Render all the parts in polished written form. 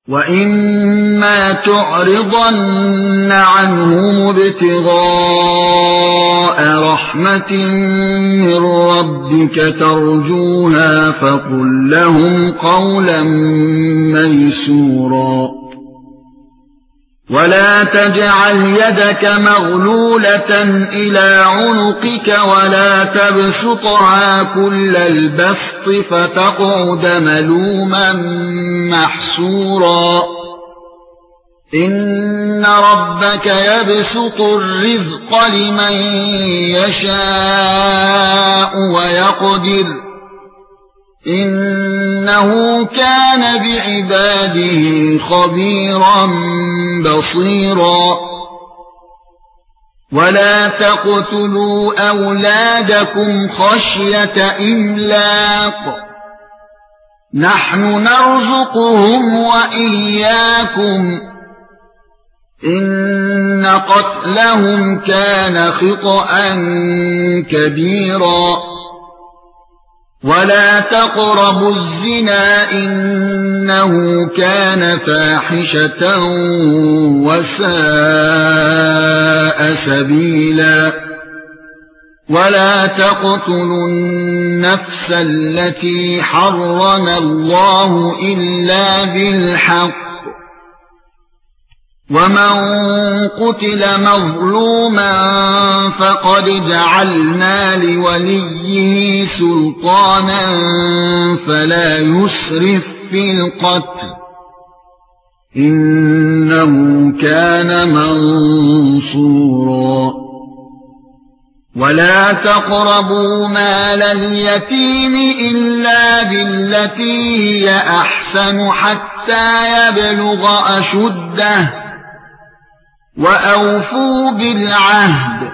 وَإِمَّا تُعْرِضَنَّ عَنْهُمُ ابْتِغَاءَ رَحْمَةٍ مِّن رَّبِّكَ تَرْجُوهَا فَقُل لَّهُمْ قَوْلًا مَّيْسُورًا وَلَا تَجْعَلْ يَدَكَ مَغْلُولَةً إِلَى عُنُقِكَ وَلَا تَبْسُطْهَا كُلَّ الْبَسْطِ فَتَقْعُدَ مَلُومًا مَّحْسُورًا إِنَّ رَبَّكَ يَبْسُطُ الرِّزْقَ لِمَن يَشَاءُ وَيَقْدِرُ إِنَّهُ كَانَ بِعِبَادِهِ خَبِيرًا بَصِيرًا وَلَا تَقْتُلُوا أَوْلَادَكُمْ خَشْيَةَ إِمْلَاقٍ نَحْنُ نَرْزُقُهُمْ وَإِيَّاكُمْ إِنَّ قَتْلَهُمْ كَانَ خِطْئًا كَبِيرًا وَلَا تَقْرَبُوا الزِّنَا إِنَّهُ كَانَ فَاحِشَةً وَسَاءَ سَبِيلًا وَلَا تَقْتُلُوا النَّفْسَ الَّتِي حَرَّمَ اللَّهُ إِلَّا بِالْحَقِّ وَمَن قُتِلَ مَظْلُومًا فَقَدْ جَعَلْنَا لِوَلِيِّهِ سُلْطَانًا فَلَا يُسْرِف فِّي الْقَتْلِ إِنَّهُ كَانَ مَنصُورًا وَلَا تَقْرَبُوا مَالَ الْيَتِيمِ إِلَّا بِالَّتِي هِيَ أَحْسَنُ حَتَّى يَبْلُغَ أَشُدَّهُ وَأَوْفُوا بِالْعَهْدِ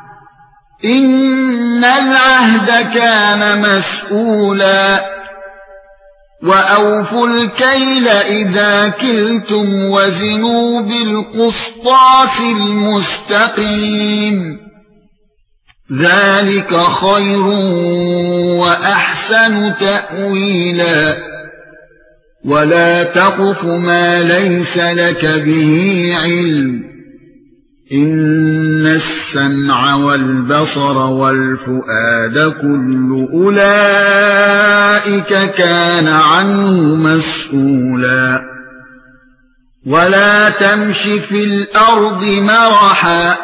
إِنَّ الْعَهْدَ كَانَ مَسْئُولًا وَأَوْفُوا الْكَيْلَ إِذَا كِلْتُمْ وَزِنُوا بِالْقِسْطَاسِ الْمُسْتَقِيمِ ذَلِكَ خَيْرٌ وَأَحْسَنُ تَأْوِيلًا وَلَا تَقْفُ مَا لَيْسَ لَكَ بِهِ عِلْمٌ إِنَّ السَّمْعَ وَالْبَصَرَ وَالْفُؤَادَ كُلُّ أُولَئِكَ كَانَ عَنْهُ مسؤولا وَلَا تَمْشِ فِي الْأَرْضِ مَرَحًا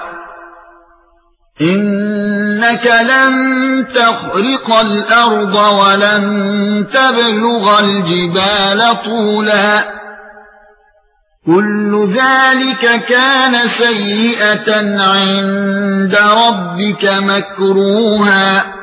إِنَّكَ لَن تَخْرِقَ الْأَرْضَ وَلَن تَبْلُغَ الْجِبَالَ طُولًا كُلُّ ذَلِكَ كَانَ سَيِّئَةً عِندَ رَبِّكَ مَكْرُوهًا